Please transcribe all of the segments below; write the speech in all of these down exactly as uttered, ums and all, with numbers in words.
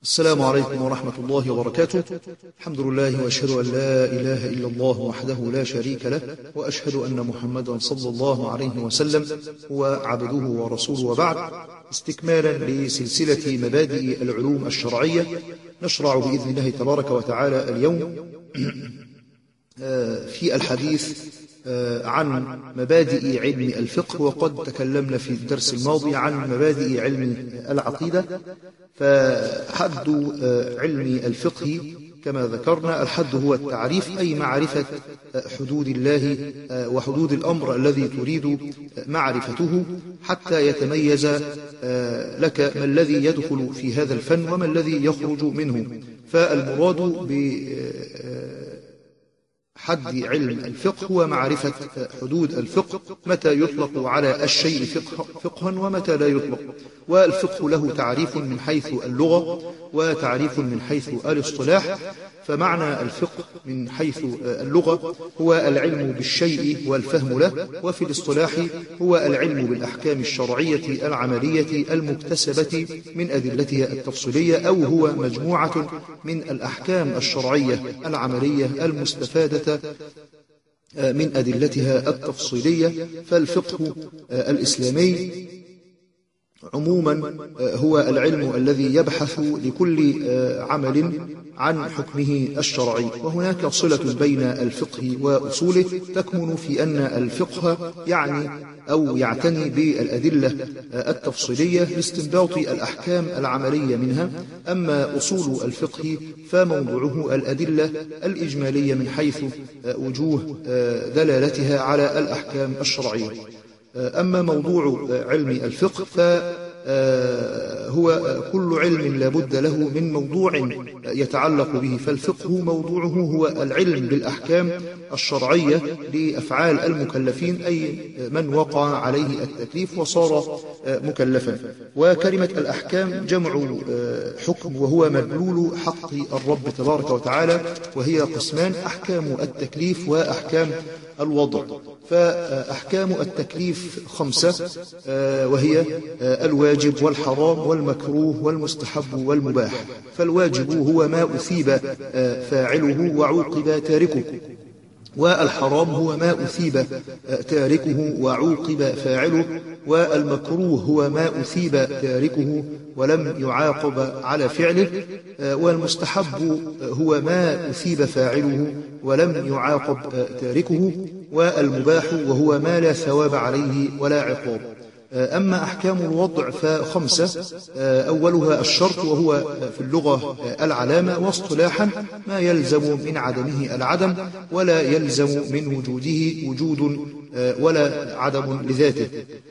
السلام عليكم ورحمة الله وبركاته. الحمد لله وأشهد أن لا إله إلا الله وحده لا شريك له، وأشهد أن محمدا صلى الله عليه وسلم هو عبده ورسوله، وبعد. استكمالا لسلسلة مبادئ العلوم الشرعية، نشرع بإذن الله تبارك وتعالى اليوم في الحديث عن مبادئ علم الفقه، وقد تكلمنا في الدرس الماضي عن مبادئ علم العقيدة. فحد علم الفقه كما ذكرنا، الحد هو التعريف، أي معرفة حدود الله وحدود الأمر الذي تريد معرفته، حتى يتميز لك ما الذي يدخل في هذا الفن وما الذي يخرج منه. فالمراد ب حد علم الفقه هو معرفة حدود الفقه، متى يطلق على الشيء فقها ومتى لا يطلق. والفقه له تعريف من حيث اللغة وتعريف من حيث الاصطلاح. فمعنى الفقه من حيث اللغة هو العلم بالشيء والفهم له، وفي الاصطلاح هو العلم بالأحكام الشرعية العملية المكتسبة من أدلتها التفصيلية، أو هو مجموعة من الأحكام الشرعية العملية المستفادة من أدلتها التفصيلية. فالفقه الإسلامي عموما هو العلم الذي يبحث لكل عمل عن حكمه الشرعي، وهناك صلة بين الفقه وأصوله تكمن في أن الفقه يعني أو يعتني بالأدلة التفصيلية لاستنباط الأحكام العملية منها. أما أصول الفقه فموضوعه الأدلة الإجمالية من حيث وجوه دلالتها على الأحكام الشرعية. أما موضوع علم الفقه فهو كل علم لا بد له من موضوع يتعلق به، فالفقه موضوعه هو العلم بالأحكام الشرعية لأفعال المكلفين، أي من وقع عليه التكليف وصار مكلفا. وكلمة الأحكام جمع حكم، وهو مدلول حق الرب تبارك وتعالى، وهي قسمان: أحكام التكليف وأحكام الوضع. فأحكام التكليف خمسة، وهي الواجب والحرام والمكروه والمستحب والمباح. فالواجب هو ما أثيب فاعله وعوقب تاركه، والحرام هو ما أثيب تاركه وعوقب فاعله، والمكروه هو ما أثيب تاركه ولم يعاقب على فعله، والمستحب هو ما أثيب فاعله ولم يعاقب تاركه، والمباح وهو ما لا ثواب عليه ولا عقاب. أما أحكام الوضع فخمسة، أولها الشرط، وهو في اللغة العلامة، واصطلاحا ما يلزم من عدمه العدم ولا يلزم من وجوده وجود ولا عدم لذاته.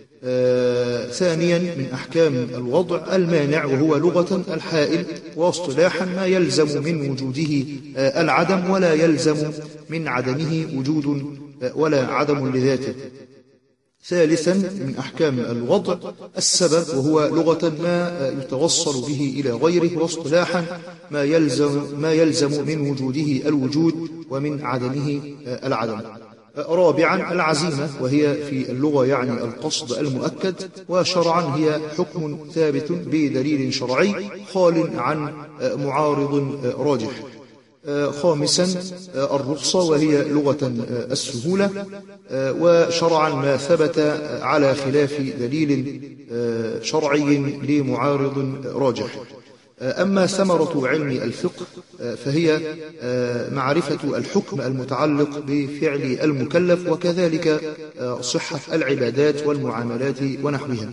ثانيا من أحكام الوضع المانع، وهو لغة الحائل، واصطلاحا ما يلزم من وجوده العدم ولا يلزم من عدمه وجود ولا عدم لذاته. ثالثا من أحكام الوضع السبب، وهو لغة ما يتوصل به إلى غيره، واصطلاحا ما يلزم, ما يلزم من وجوده الوجود ومن عدمه العدم. رابعا العزيمة، وهي في اللغة يعني القصد المؤكد، وشرعا هي حكم ثابت بدليل شرعي خال عن معارض راجح. خامسا الرخصة، وهي لغة السهولة، وشرعا ما ثبت على خلاف دليل شرعي لمعارض راجح. أما ثمرة علم الفقه فهي معرفة الحكم المتعلق بفعل المكلف، وكذلك صحة العبادات والمعاملات ونحوها.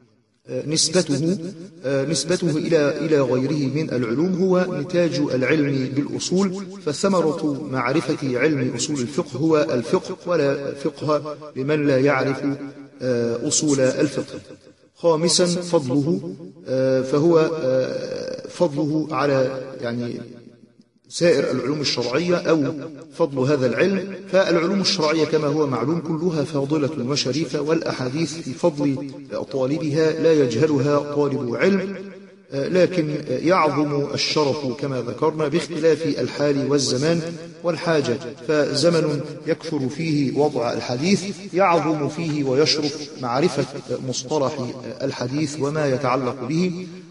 نسبته نسبته إلى إلى غيره من العلوم هو نتاج العلم بالأصول. فثمرة معرفة علم أصول الفقه هو الفقه، ولا فقه لمن لا يعرف أصول الفقه. خامسا فضله، فهو فضله على يعني سائر العلوم الشرعية، أو فضل هذا العلم. فالعلوم الشرعية كما هو معلوم كلها فاضلة وشريفة، والأحاديث في فضل طالبها لا يجهلها طالب علم، لكن يعظم الشرف كما ذكرنا باختلاف الحال والزمان والحاجة. فزمن يكثر فيه وضع الحديث يعظم فيه ويشرف معرفة مصطلح الحديث وما يتعلق به،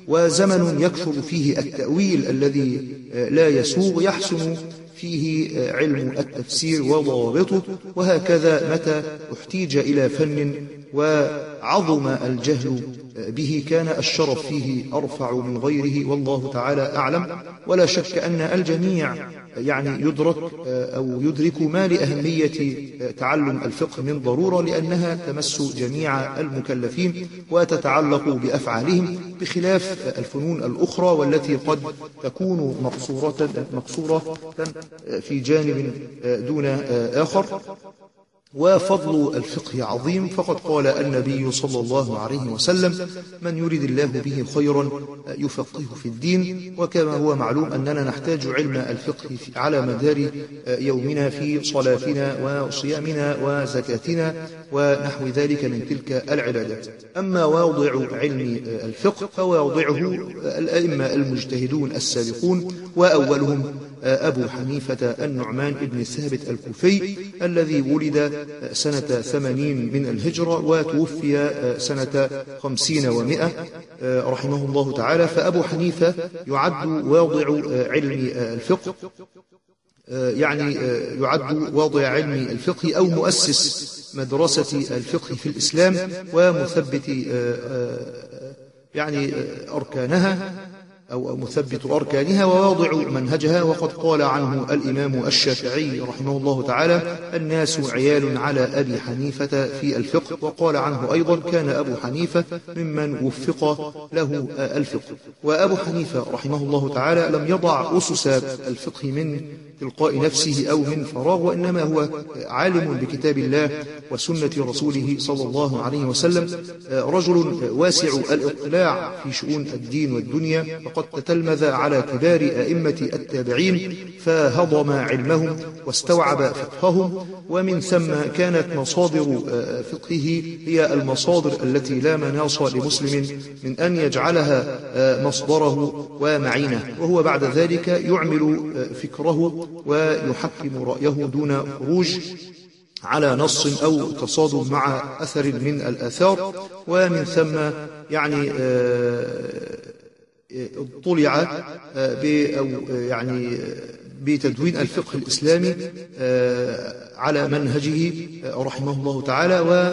وزمن يكثر فيه التأويل الذي لا يسوغ يحسن فيه علم التفسير وضوابطه، وهكذا متى احتيج إلى فن وعظم الجهل به كان الشرف فيه أرفع من غيره، والله تعالى أعلم. ولا شك أن الجميع يعني يدرك أو يدرك ما لأهمية تعلم الفقه من ضرورة، لأنها تمس جميع المكلفين وتتعلق بأفعالهم، بخلاف الفنون الأخرى والتي قد تكون مقصورة مقصورة في جانب دون آخر. وفضل الفقه عظيم، فقد قال النبي صلى الله عليه وسلم: من يريد الله به خيرا يفقهه في الدين. وكما هو معلوم أننا نحتاج علم الفقه على مدار يومنا في صلاتنا وصيامنا وزكاتنا ونحو ذلك من تلك العبادات. أما واضع علم الفقه فواضعه الأئمة المجتهدون السابقون، وأولهم أبو حنيفة النعمان بن ثابت الكوفي الذي ولد سنة ثمانين من الهجرة وتوفي سنة خمسين ومئة رحمه الله تعالى. فأبو حنيفة يعد واضع علم الفقه، يعني يعد واضع علم الفقه أو مؤسس مدرسة الفقه في الإسلام ومثبت يعني أركانها أو مثبت أركانها وواضع منهجها. وقد قال عنه الإمام الشافعي رحمه الله تعالى: الناس عيال على أبي حنيفة في الفقه. وقال عنه أيضا: كان أبو حنيفة ممن وفق له الفقه. وأبو حنيفة رحمه الله تعالى لم يضع أسس الفقه من تلقاء نفسه أو من فراغ، وإنما هو عالم بكتاب الله وسنة رسوله صلى الله عليه وسلم، رجل واسع الاطلاع في شؤون الدين والدنيا، فقد تتلمذ على كبار أئمة التابعين فهضم علمهم واستوعب فقههم، ومن ثم كانت مصادر فقهه هي المصادر التي لا مناص لمسلم من أن يجعلها مصدره ومعينه، وهو بعد ذلك يعمل فكره ويحكم رأيه دون خروج على نص أو تصادم مع أثر من الآثار. ومن ثم يعني اطلع أو يعني بتدوين الفقه الإسلامي على منهجه رحمه الله تعالى، و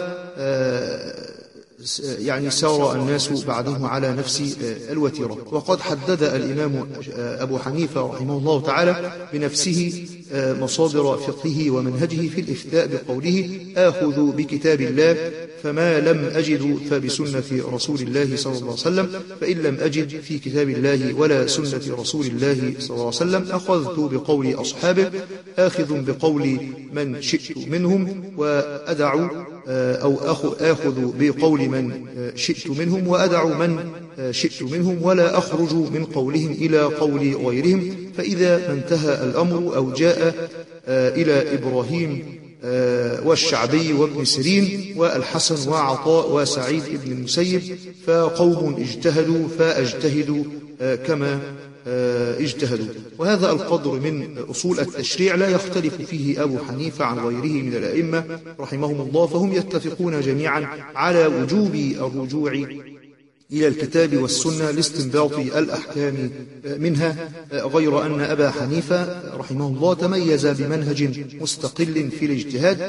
يعني سار الناس بعده على نفس الوتيرة. وقد حدد الإمام أبو حنيفة رحمه الله تعالى بنفسه مصادر فقهه ومنهجه في الإفتاء بقوله: آخذ بكتاب الله فما لم أجد فبسنة رسول الله صلى الله عليه وسلم، فإن لم أجد في كتاب الله ولا سنة رسول الله صلى الله عليه وسلم أخذت بقول أصحابه، آخذ بقول من شئت منهم وأدع أو آخذ بقول من شئت منهم وأدع من شئت منهم، ولا أخرج من قولهم إلى قول غيرهم. فإذا انتهى الأمر أو جاء إلى إبراهيم والشعبي وابن سيرين والحسن وعطاء وسعيد بن المسيب فقوم اجتهدوا فأجتهدوا كما اجتهدوا. وهذا القدر من أصول التشريع لا يختلف فيه أبو حنيفة عن غيره من الأئمة رحمهم الله، فهم يتفقون جميعا على وجوب الرجوع إلى الكتاب والسنة لاستنباط الأحكام منها، غير أن أبا حنيفة رحمه الله تميز بمنهج مستقل في الاجتهاد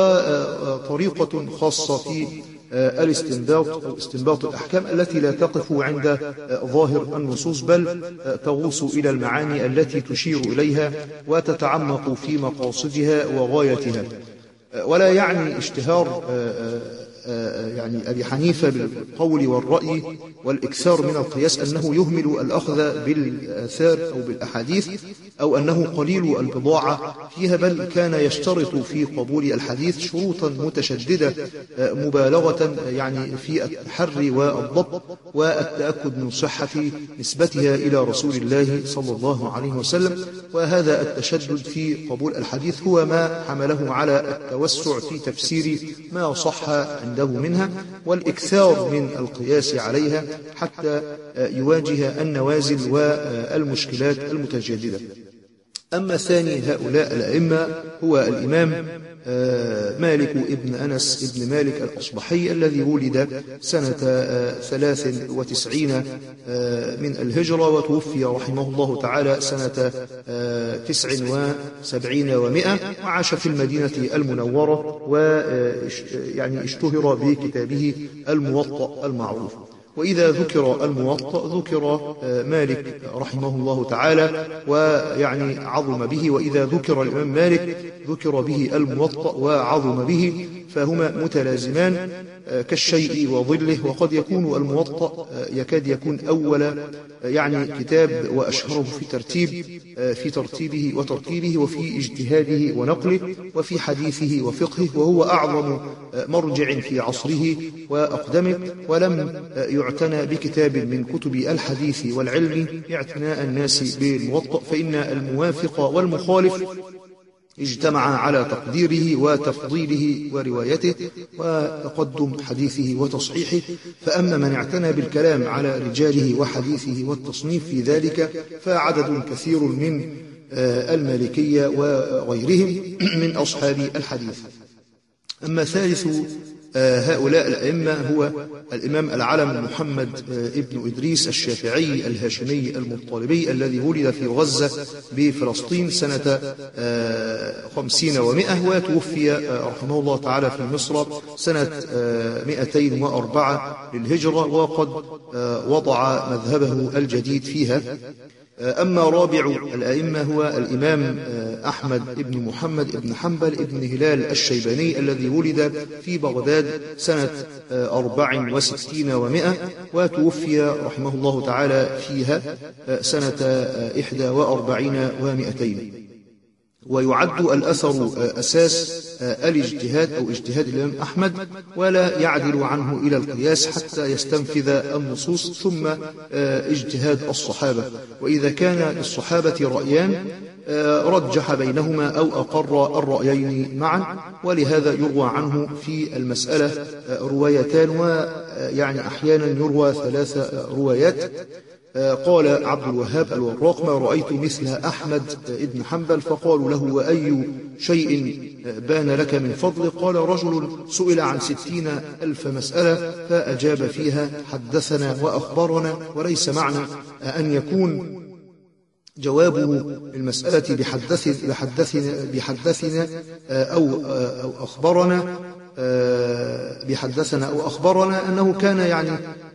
وطريقة خاصة في الاستنباط أو استنباط الأحكام التي لا تقف عند ظاهر النصوص، بل تغوص إلى المعاني التي تشير إليها وتتعمق في مقاصدها وغايتها. ولا يعني اشتهار يعني أبي حنيفة بالقول والرأي والإكثار من القياس أنه يهمل الأخذ بالآثار أو بالأحاديث أو أنه قليل البضاعة فيها، بل كان يشترط في قبول الحديث شروطا متشددة مبالغة يعني في التحري والضبط والتأكد من صحة نسبتها إلى رسول الله صلى الله عليه وسلم. وهذا التشدد في قبول الحديث هو ما حمله على التوسع في تفسير ما صح عنده منها والإكثار من القياس عليها حتى يواجه النوازل والمشكلات المتجددة. أما ثاني هؤلاء الأئمة هو الإمام مالك ابن أنس ابن مالك الأصبحي الذي ولد سنة ثلاث وتسعين من الهجرة وتوفي رحمه الله تعالى سنة تسع وسبعين ومائة، وعاش في المدينة المنورة، ويعني اشتهر بكتابه الموطأ المعروف. وإذا ذكر الموطأ ذكر مالك رحمه الله تعالى ويعني عظم به، وإذا ذكر الإمام مالك ذكر به الموطأ وعظم به، فهما متلازمان كالشيء وظله. وقد يكون الموطأ يكاد يكون أول يعني كتاب وأشهره في ترتيب في ترتيبه وترتيبه وفي اجتهاده ونقله وفي حديثه وفقهه، وهو أعظم مرجع في عصره وأقدمه، ولم يعتنى بكتاب من كتب الحديث والعلم اعتناء الناس بالموطأ، فإن الموافق والمخالف اجتمع على تقديره وتفضيله وروايته وتقدم حديثه وتصحيحه. فأما من اعتنى بالكلام على رجاله وحديثه والتصنيف في ذلك فعدد كثير من المالكية وغيرهم من أصحاب الحديث. أما ثالث هؤلاء الأئمة هو الإمام العلم محمد ابن إدريس الشافعي الهاشمي المطلبي الذي ولد في غزة بفلسطين سنة خمسين ومائة، وتوفي رحمه الله تعالى في مصر سنة مائتين وأربعة للهجرة، وقد وضع مذهبه الجديد فيها. أما رابع الأئمة هو الإمام أحمد بن محمد بن حنبل بن هلال الشيباني الذي ولد في بغداد سنة أربع وستين ومائة، وتوفي رحمه الله تعالى فيها سنة إحدى وأربعين ومائتين. ويعد الأثر أساس الاجتهاد أو اجتهاد الإمام أحمد، ولا يعدل عنه إلى القياس حتى يستنفذ النصوص، ثم اجتهاد الصحابة. وإذا كان للصحابة رأيان رجح بينهما أو أقر الرأيين معا، ولهذا يروى عنه في المسألة روايتان، ويعني أحيانا يروى ثلاث روايات. قال عبد الوهاب الوراق: ما رأيت مثل أحمد بن حنبل، فقالوا له: وأي شيء بان لك من فضل؟ قال: رجل سئل عن ستين ألف مسألة فأجاب فيها حدثنا وأخبرنا، وليس معنى أن يكون جوابه المسألة بحدث بحدثنا, بحدثنا أو, أو أخبرنا بحدثنا أو أخبرنا أنه كان يعني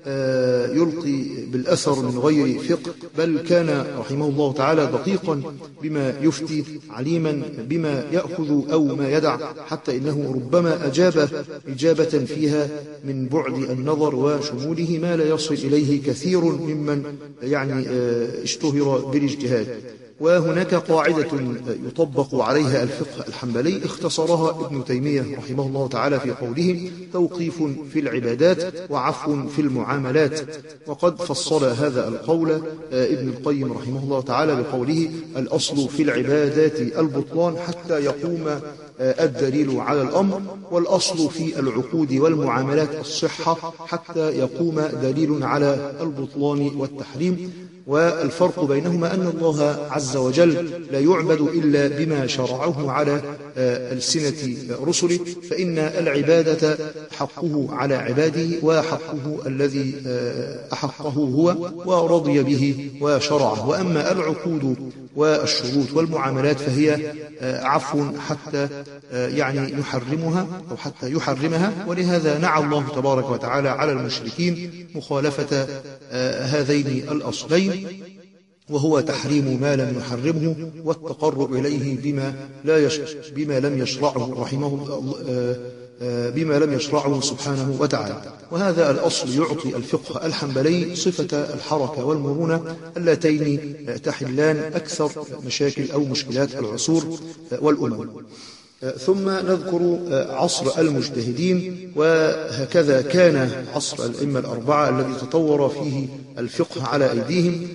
يلقي بالأثر من غير فقه، بل كان رحمه الله تعالى دقيقا بما يفتي، عليما بما يأخذ أو ما يدع، حتى إنه ربما أجاب إجابة فيها من بعد النظر وشموله ما لا يصل إليه كثير ممن يعني اشتهر بالاجتهاد. وهناك قاعدة يطبق عليها الفقه الحنبلي اختصرها ابن تيمية رحمه الله تعالى في قوله: توقيف في العبادات وعفو في المعاملات. وقد فصل هذا القول ابن القيم رحمه الله تعالى بقوله: الأصل في العبادات البطلان حتى يقوم الدليل على الأمر، والأصل في العقود والمعاملات الصحة حتى يقوم دليل على البطلان والتحريم. والفرق بينهما أن الله عز وجل لا يعبد إلا بما شرعه على ألسنة رسله، فإن العبادة حقه على عباده، وحقه الذي أحقه هو ورضي به وشرعه. وأما العقود والشروط والمعاملات فهي عفو حتى يعني يحرمها أو حتى يحرمها. ولهذا نعى الله تبارك وتعالى على المشركين مخالفة هذين الأصلين، وهو تحريم ما لم يحرمه والتقرب إليه بما لا يش... بما لم يشرعه رحمه بما لم يشرعه سبحانه وتعالى. وهذا الأصل يعطي الفقه الحنبلي صفة الحركة والمرونة اللتين تحلان أكثر مشاكل أو مشكلات العصور والأمم. ثم نذكر عصر المجتهدين، وهكذا كان عصر الأئمة الأربعة الذي تطور فيه الفقه على أيديهم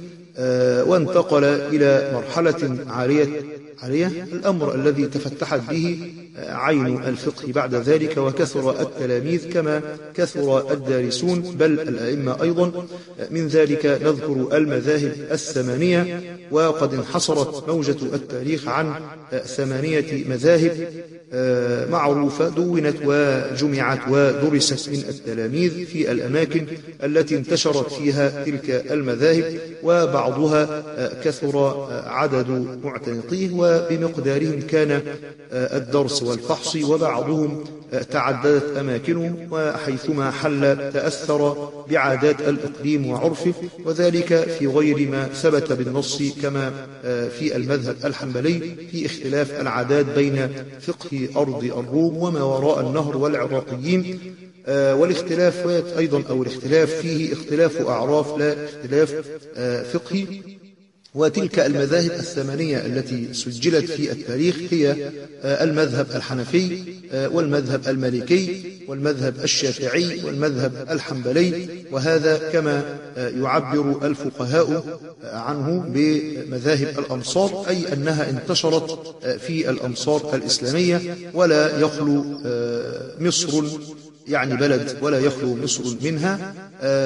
وانتقل إلى مرحلة عالية عالية الأمر الذي تفتحت به عين الفقه بعد ذلك، وكثر التلاميذ كما كثر الدارسون بل الأئمة أيضا. من ذلك نذكر المذاهب الثمانية، وقد انحصرت موجة التاريخ عن ثمانية مذاهب معروفة دونت وجمعت ودرست من التلاميذ في الأماكن التي انتشرت فيها تلك المذاهب، وبعضها كثر عدد معتنقيه وبمقدارهم كان الدرس والفحص، وبعضهم تعددت أماكنه وحيثما حل تأثر بعادات الإقليم وعرفه، وذلك في غير ما ثبت بالنص كما في المذهب الحنبلي في اختلاف العادات بين فقه أرض الروم وما وراء النهر والعراقيين، والاختلاف أيضا أو الاختلاف فيه اختلاف أعراف لا اختلاف فقهي. وتلك المذاهب الثمانية التي سجلت في التاريخ هي المذهب الحنفي والمذهب المالكي والمذهب الشافعي والمذهب الحنبلي، وهذا كما يعبر الفقهاء عنه بمذاهب الأمصار، أي أنها انتشرت في الأمصار الإسلامية، ولا يخلو مصر يعني بلد ولا يخلو مصر منها،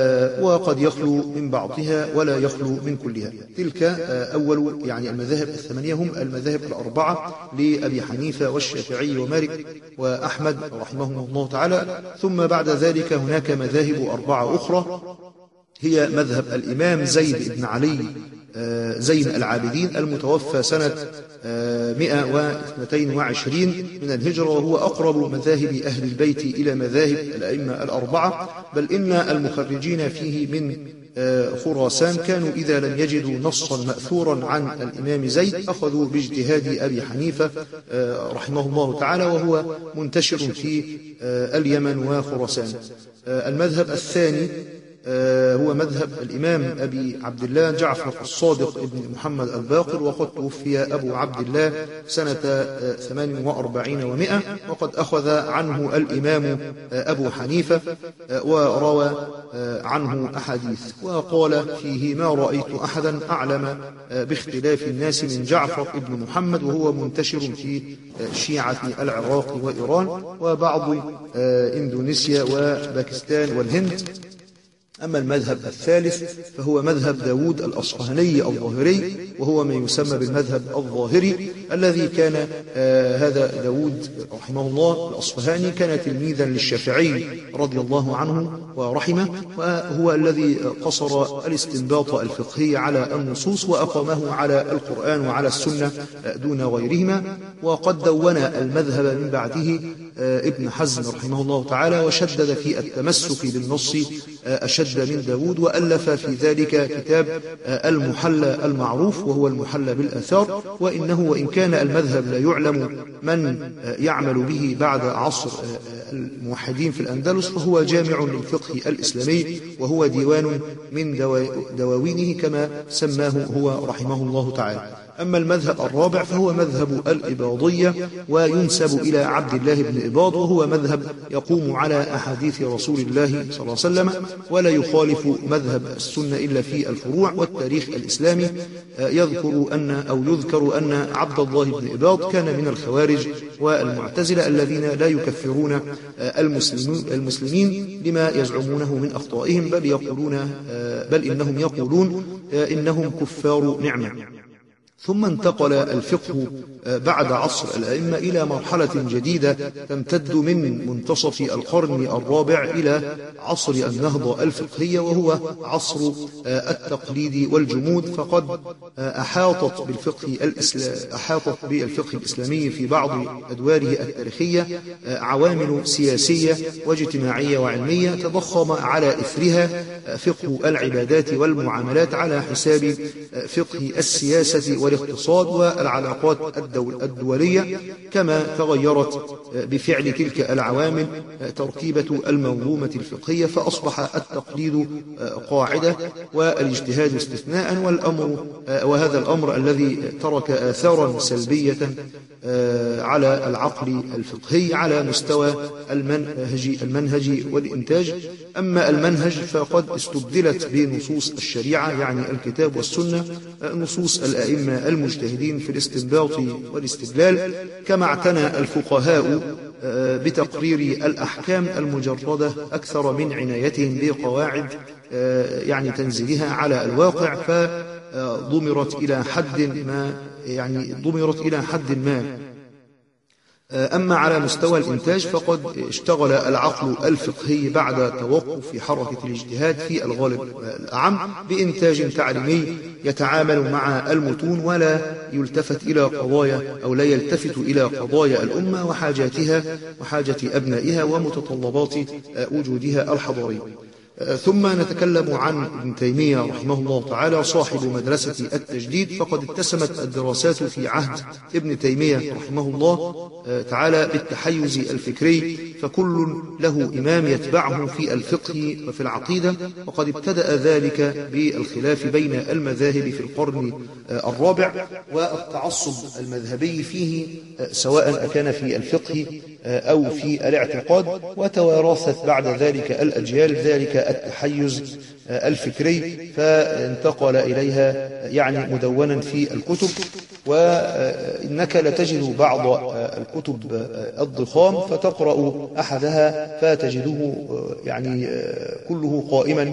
وقد يخلو من بعضها ولا يخلو من كلها. تلك أول يعني المذاهب الثمانية هم المذاهب الأربعة لأبي حنيفة والشافعي ومالك وأحمد رحمهم الله تعالى. ثم بعد ذلك هناك مذاهب أربعة أخرى، هي مذهب الإمام زيد بن علي زين العابدين المتوفى سنة مئة واثنين وعشرين من الهجرة، وهو أقرب مذاهب أهل البيت إلى مذاهب الأئمة الأربعة، بل إن المخرجين فيه من خراسان كانوا إذا لم يجدوا نصا مأثورا عن الإمام زيد أخذوا باجتهاد أبي حنيفة رحمه الله تعالى، وهو منتشر في اليمن وخراسان. المذهب الثاني هو مذهب الإمام أبي عبد الله جعفر الصادق ابن محمد الباقر، وقد توفي أبو عبد الله سنة ثمان وأربعين ومئة، وقد أخذ عنه الإمام أبو حنيفة وروى عنه أحاديث، وقال فيه: ما رأيت أحدا أعلم باختلاف الناس من جعفر ابن محمد، وهو منتشر في شيعة العراق وإيران وبعض إندونيسيا وباكستان والهند. أما المذهب الثالث فهو مذهب داود الأصفهاني الظاهري، وهو ما يسمى بالمذهب الظاهري، الذي كان آه هذا داود رحمه الله الأصفهاني كان تلميذا للشافعي رضي الله عنه ورحمه، وهو الذي قصر الاستنباط الفقهي على النصوص وأقامه على القرآن وعلى السنة دون غيرهما. وقد دون المذهب من بعده آه ابن حزم رحمه الله تعالى، وشدد في التمسك بالنص أشد من داود، وألف في ذلك كتاب المحلى المعروف وهو المحلى بالآثار. وإنه وإن كان المذهب لا يعلم من يعمل به بعد عصر الموحدين في الأندلس، فهو جامع للفقه الإسلامي، وهو ديوان من دواوينه كما سماه هو رحمه الله تعالى. أما المذهب الرابع فهو مذهب الإباضية، وينسب إلى عبد الله بن إباض، وهو مذهب يقوم على أحاديث رسول الله صلى الله عليه وسلم، ولا يخالف مذهب السنة إلا في الفروع. والتاريخ الإسلامي يذكر أن أو يذكر أن عبد الله بن إباض كان من الخوارج والمعتزلة الذين لا يكفرون المسلمين لما يزعمونه من أخطائهم، بل يقولون بل إنهم يقولون إنهم كفار نعمة. ثم انتقل الفقه بعد عصر الأئمة إلى مرحلة جديدة تمتد من منتصف القرن الرابع إلى عصر النهضة الفقهية، وهو عصر التقليد والجمود. فقد أحاطت بالفقه الإسلام أحاطت بالفقه الإسلامي في بعض أدواره التاريخية عوامل سياسية واجتماعية وعلمية تضخم على إثرها فقه العبادات والمعاملات على حساب فقه السياسة والاقتصاد والعلاقات الدولية، كما تغيرت بفعل تلك العوامل تركيبة المنظومة الفقهية، فأصبح التقليد قاعدة والاجتهاد استثناء، والأمر وهذا الأمر الذي ترك آثارا سلبية على العقل الفقهي على مستوى المنهج المنهج والإنتاج. أما المنهج فقد استبدلت بنصوص الشريعة، يعني الكتاب والسنة، نصوص الأئمة المجتهدين في الاستنباط والاستدلال، كما اعتنى الفقهاء بتقرير الأحكام المجردة أكثر من عنايتهم بقواعد يعني تنزيلها على الواقع، فضمرت إلى حد ما يعني ضمرت إلى حد ما. أما على مستوى الإنتاج فقد اشتغل العقل الفقهي بعد توقف حركة الاجتهاد في الغالب الأعم بإنتاج تعليمي يتعامل مع المتون ولا يلتفت إلى قضايا أو لا يلتفت إلى قضايا الأمة وحاجاتها وحاجة أبنائها ومتطلبات وجودها الحضاري. ثم نتكلم عن ابن تيمية رحمه الله تعالى صاحب مدرسة التجديد، فقد اتسمت الدراسات في عهد ابن تيمية رحمه الله تعالى بالتحيز الفكري، فكل له إمام يتبعه في الفقه وفي العقيدة، وقد ابتدأ ذلك بالخلاف بين المذاهب في القرن الرابع، والتعصب المذهبي فيه سواء أكان في الفقه أو في الاعتقاد، وتوارثت بعد ذلك الأجيال ذلك التحيز الفكري فانتقل إليها يعني مدونا في الكتب. وإنك لتجد بعض الكتب الضخام فتقرأ أحدها فتجده يعني كله قائما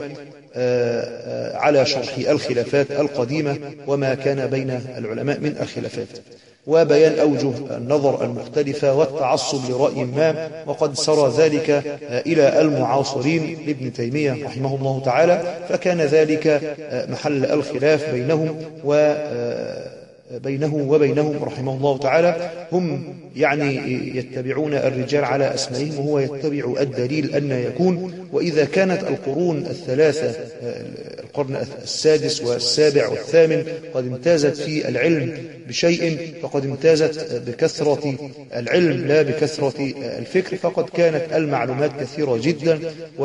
على شرح الخلافات القديمة وما كان بين العلماء من الخلافات، وبيان أوجه النظر المختلفة والتعصب لرأي ما، وقد سرى ذلك إلى المعاصرين لابن تيمية رحمه الله تعالى، فكان ذلك محل الخلاف بينهم و بينه وبينهم رحمه الله تعالى. هم يعني يتبعون الرجال على أسمائهم وهو يتبع الدليل أن يكون. وإذا كانت القرون الثلاثة القرن السادس والسابع والثامن قد امتازت في العلم بشيء فقد امتازت بكثرة العلم لا بكثرة الفكر، فقد كانت المعلومات كثيرة جدا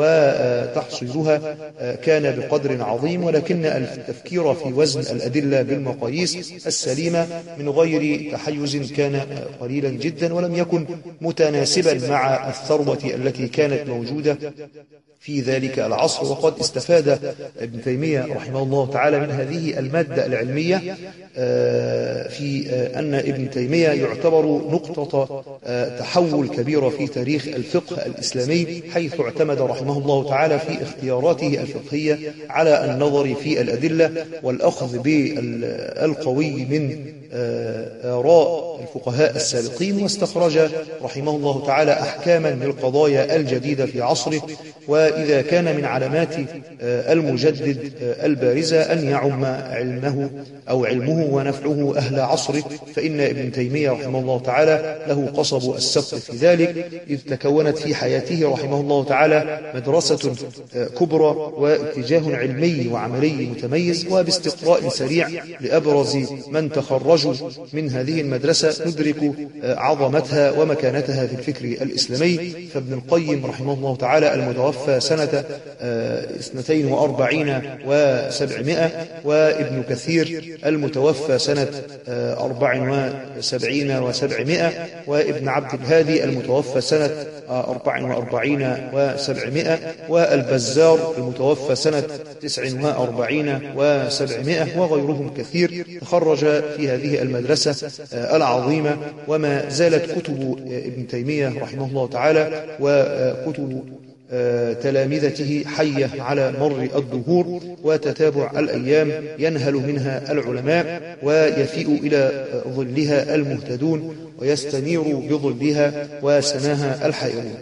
وتحصيلها كان بقدر عظيم، ولكن التفكير في وزن الأدلة بالمقاييس السليمة من غير تحيز كان قليلا جدا، ولم يكن متناسبا مع الثروة التي كانت موجودة في ذلك العصر. وقد استفاد ابن تيمية رحمه الله تعالى من هذه المادة العلمية في أن ابن تيمية يعتبر نقطة تحول كبيرة في تاريخ الفقه الإسلامي، حيث اعتمد رحمه الله تعالى في اختياراته الفقهية على النظر في الأدلة والأخذ بالقوي من آراء الفقهاء السابقين، واستخرج رحمه الله تعالى أحكاما للقضايا الجديدة في عصره. وإذا كان من علامات المجدد البارزة أن يعم علمه أو علمه ونفعه أهل عصره، فإن ابن تيمية رحمه الله تعالى له قصب السبق في ذلك، إذ تكونت في حياته رحمه الله تعالى مدرسة كبرى واتجاه علمي وعملي متميز. وباستقراء سريع لأبرز من تخرجوا من هذه المدرسة ندرك عظمتها ومكانتها في الفكر الإسلامي. فابن القيم رحمه الله تعالى المتوفى سنة اثنتين وأربعين وسبعمائة، وابن كثير المتوفى سنة أربع وسبعين وسبعمائة، وابن عبد الهادي المتوفى سنة أربع وأربعين وسبعمائة، والبزار المتوفى سنة تسع وأربعين وسبعمائة، وغيرهم كثير تخرج في هذه المدرسة العظيمة. وما زالت كتب ابن تيمية رحمه الله تعالى وكتب تلامذته حية على مر الدهور، وتتابع الأيام ينهل منها العلماء ويفيء إلى ظلها المهتدون ويستنير بظلها وسناها الحائرون.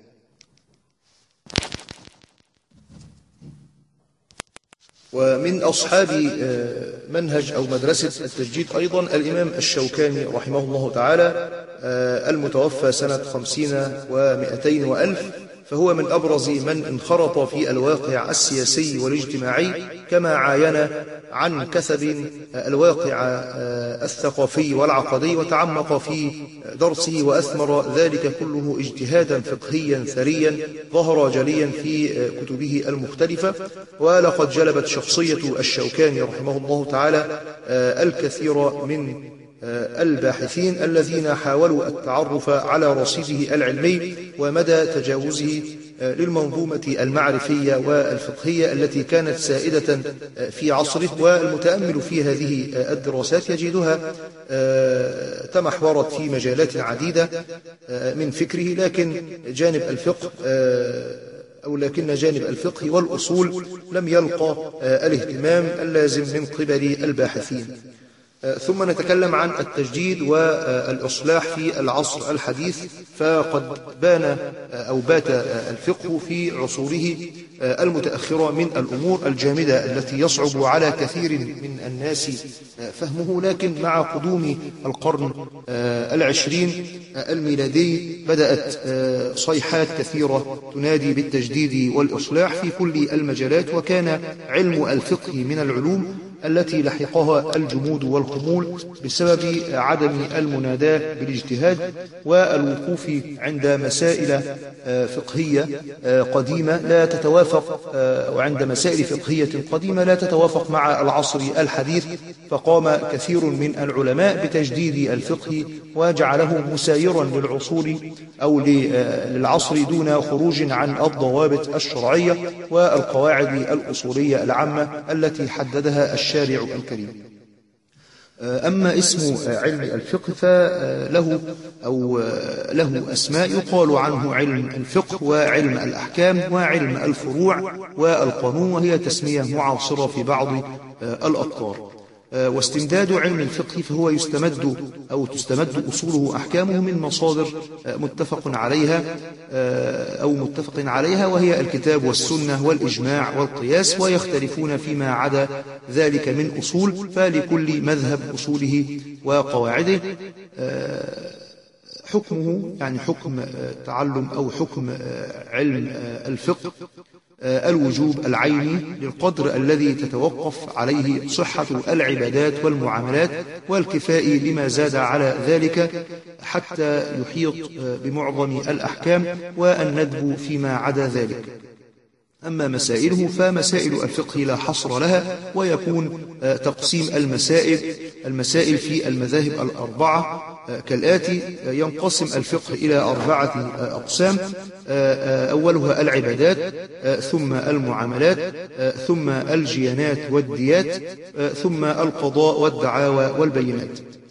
ومن أصحاب منهج أو مدرسة التجديد أيضا الإمام الشوكاني رحمه الله تعالى المتوفى سنة خمسين ومئتين وألف، فهو من أبرز من انخرط في الواقع السياسي والاجتماعي، كما عاين عن كثب الواقع الثقافي والعقدي وتعمق في درسه، وأثمر ذلك كله اجتهادا فقهيا ثريا ظهر جليا في كتبه المختلفة. ولقد جلبت شخصية الشوكاني رحمه الله تعالى الكثير من الباحثين الذين حاولوا التعرف على رصيده العلمي ومدى تجاوزه للمنظومة المعرفية والفقهية التي كانت سائدة في عصره، والمتأمل في هذه الدراسات يجدها تمحورت في مجالات عديدة من فكره، لكن جانب الفقه أو لكن جانب الفقه والأصول لم يلقى الاهتمام اللازم من قبل الباحثين. ثم نتكلم عن التجديد والإصلاح في العصر الحديث، فقد بان أو بات الفقه في عصوره المتأخرة من الأمور الجامدة التي يصعب على كثير من الناس فهمه، لكن مع قدوم القرن العشرين الميلادي بدأت صيحات كثيرة تنادي بالتجديد والإصلاح في كل المجالات، وكان علم الفقه من العلوم التي لحقها الجمود والخمول بسبب عدم المناداة بالاجتهاد والوقوف عند مسائل فقهية قديمة لا تتوافق وعند مسائل فقهية قديمة لا تتوافق مع العصر الحديث، فقام كثير من العلماء بتجديد الفقه وجعله مسايرا للعصور أو للعصر دون خروج عن الضوابط الشرعية والقواعد الأصولية العامة التي حددها الشارع الكريم. أما اسم علم الفقه فله أو له أسماء يقال عنه علم الفقه وعلم الأحكام وعلم الفروع والقانون، وهي تسمية معاصرة في بعض الأقطار. واستمداد علم الفقه فهو يستمد أو تستمد أصوله أحكامه من مصادر متفق عليها أو متفق عليها وهي الكتاب والسنة والإجماع والقياس، ويختلفون فيما عدا ذلك من أصول، فلكل مذهب أصوله وقواعده. حكمه يعني حكم تعلم أو حكم علم الفقه الوجوب العيني للقدر الذي تتوقف عليه صحة العبادات والمعاملات، والكفاء لما زاد على ذلك حتى يحيط بمعظم الأحكام، والندب فيما عدا ذلك. أما مسائله فمسائل الفقه لا حصر لها، ويكون تقسيم المسائل المسائل في المذاهب الأربعة كالآتي: ينقسم الفقه إلى أربعة أقسام: أولها العبادات، ثم المعاملات، ثم الجيانات والديات، ثم القضاء والدعاوى والبينات.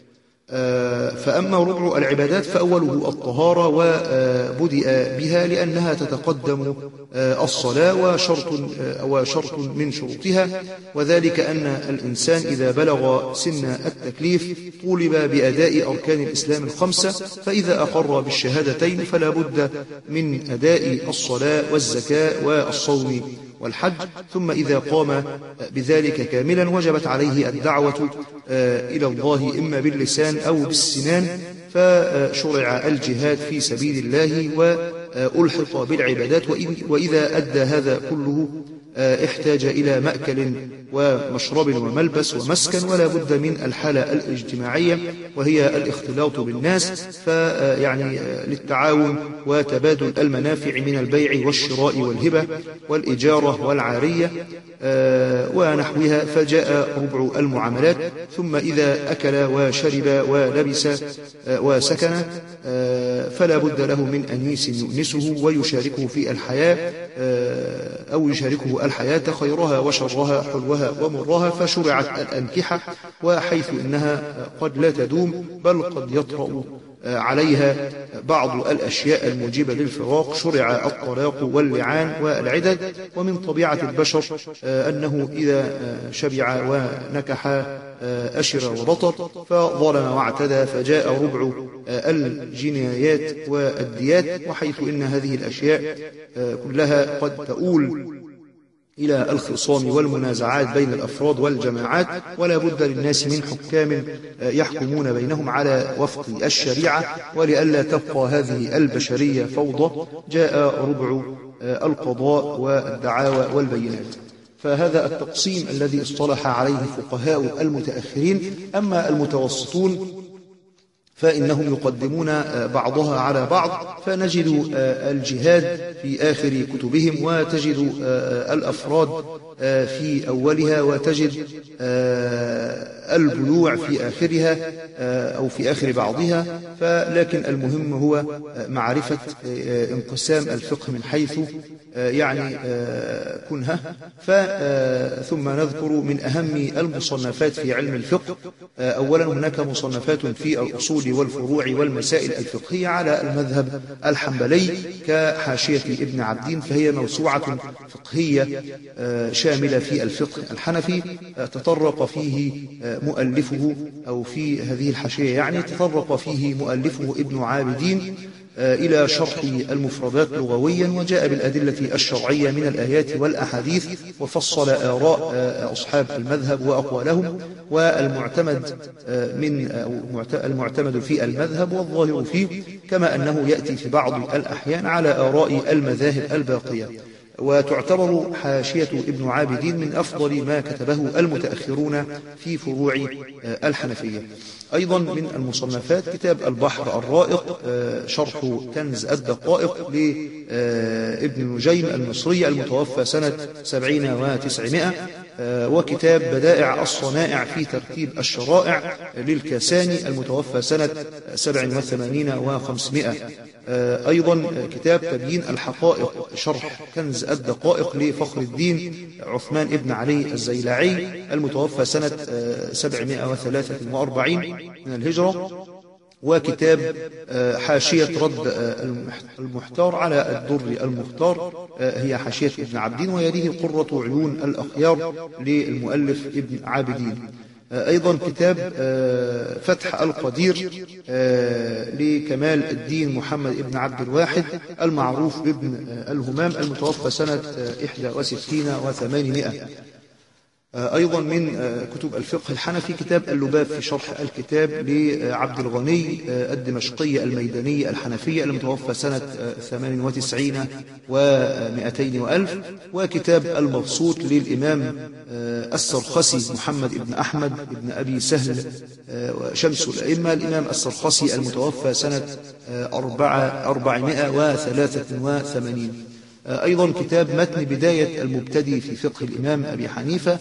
فأما ربع العبادات فأوله الطهارة، وبدأ بها لأنها تتقدم الصلاة وشرط, وشرط من شروطها، وذلك أن الإنسان إذا بلغ سن التكليف طولب بأداء أركان الإسلام الخمسة، فإذا أقر بالشهادتين فلا بد من أداء الصلاة والزكاة والصوم والحج، ثم إذا قام بذلك كاملا وجبت عليه الدعوة إلى الله إما باللسان أو بالسنان، فشرع الجهاد في سبيل الله وألحق بالعبادات. وإذا أدى هذا كله احتاج إلى مأكل ومشرب وملبس ومسكن، ولا بد من الحالة الاجتماعية وهي الاختلاط بالناس، فيعني للتعاون وتبادل المنافع من البيع والشراء والهبة والإجارة والعارية ونحوها. فجاء ربع المعاملات: ثم إذا أكل وشرب ولبس وسكن فلا بد له من أنيس يؤنسه ويشاركه في الحياة أو يشاركه الحياة خيرها وشرها حلوها ومرها، فشرعت الأنكحة، وحيث إنها قد لا تدوم بل قد يطرأ عليها بعض الأشياء الموجبة للفراق شرع الطلاق واللعان والعدد. ومن طبيعة البشر أنه إذا شبع ونكح أشر وبطر فظلم واعتدى، فجاء ربع الجنايات والديات، وحيث إن هذه الأشياء كلها قد تؤول إلى الخصام والمنازعات بين الأفراد والجماعات، ولا بد للناس من حكام يحكمون بينهم على وفق الشريعة، ولئلا تبقى هذه البشرية فوضى جاء ربع القضاء والدعاوى والبينات. فهذا التقسيم الذي اصطلح عليه فقهاء المتأخرين. أما المتوسطون فإنهم يقدمون بعضها على بعض، فنجد الجهاد في آخر كتبهم، وتجد الأفراد في أولها، وتجد البيوع في آخرها أو في آخر بعضها. فلكن المهم هو معرفة انقسام الفقه من حيث يعني كنها. ثم نذكر من أهم المصنفات في علم الفقه. أولا هناك مصنفات في الأصول والفروع والمسائل الفقهية على المذهب الحنبلي كحاشية ابن عبدين، فهي موسوعة فقهية شاملة في الفقه الحنفي. تطرق فيه مؤلفه أو في هذه الحاشية يعني تطرق فيه مؤلفه ابن عابدين إلى شرح المفردات لغويا، وجاء بالأدلة الشرعية من الآيات والأحاديث، وفصل آراء أصحاب المذهب وأقوالهم، والمعتمد من المعتمد في المذهب والظاهر فيه، كما أنه يأتي في بعض الأحيان على آراء المذاهب الباقية. وتعتبر حاشية ابن عابدين من أفضل ما كتبه المتأخرون في فروع الحنفية. أيضا من المصنفات كتاب البحر الرائق شرح كنز الدقائق لابن نجيم المصري المتوفى سنة سبعين وتسعمائة، وكتاب بدائع الصنائع في ترتيب الشرائع للكاساني المتوفى سنة سبع وثمانين وخمسمائة. أيضا كتاب تبيين الحقائق شرح كنز الدقائق لفخر الدين عثمان ابن علي الزيلعي المتوفى سنة سبعمائة وثلاثة وأربعين من الهجرة. وكتاب حاشية رد المحتار على الدر المختار، هي حاشية ابن عابدين، ويليه قرة عيون الأخيار للمؤلف ابن عابدين. أيضا كتاب فتح القدير لكمال الدين محمد ابن عبد الواحد المعروف بابن الهمام المتوفى سنة إحدى وستين وثمانمائة. أيضا من كتب الفقه الحنفي كتاب اللباب في شرح الكتاب لعبد الغني الدمشقي الميداني الحنفي المتوفى سنة ثمان وتسعين ومئتين وألف. وكتاب المبسوط للإمام السرخسي محمد بن أحمد بن أبي سهل شمس الأئمة الإمام السرخسي المتوفى سنة أربعمائة وثلاثة وثمانين. أيضا كتاب متن بداية المبتدي في فقه الإمام أبي حنيفة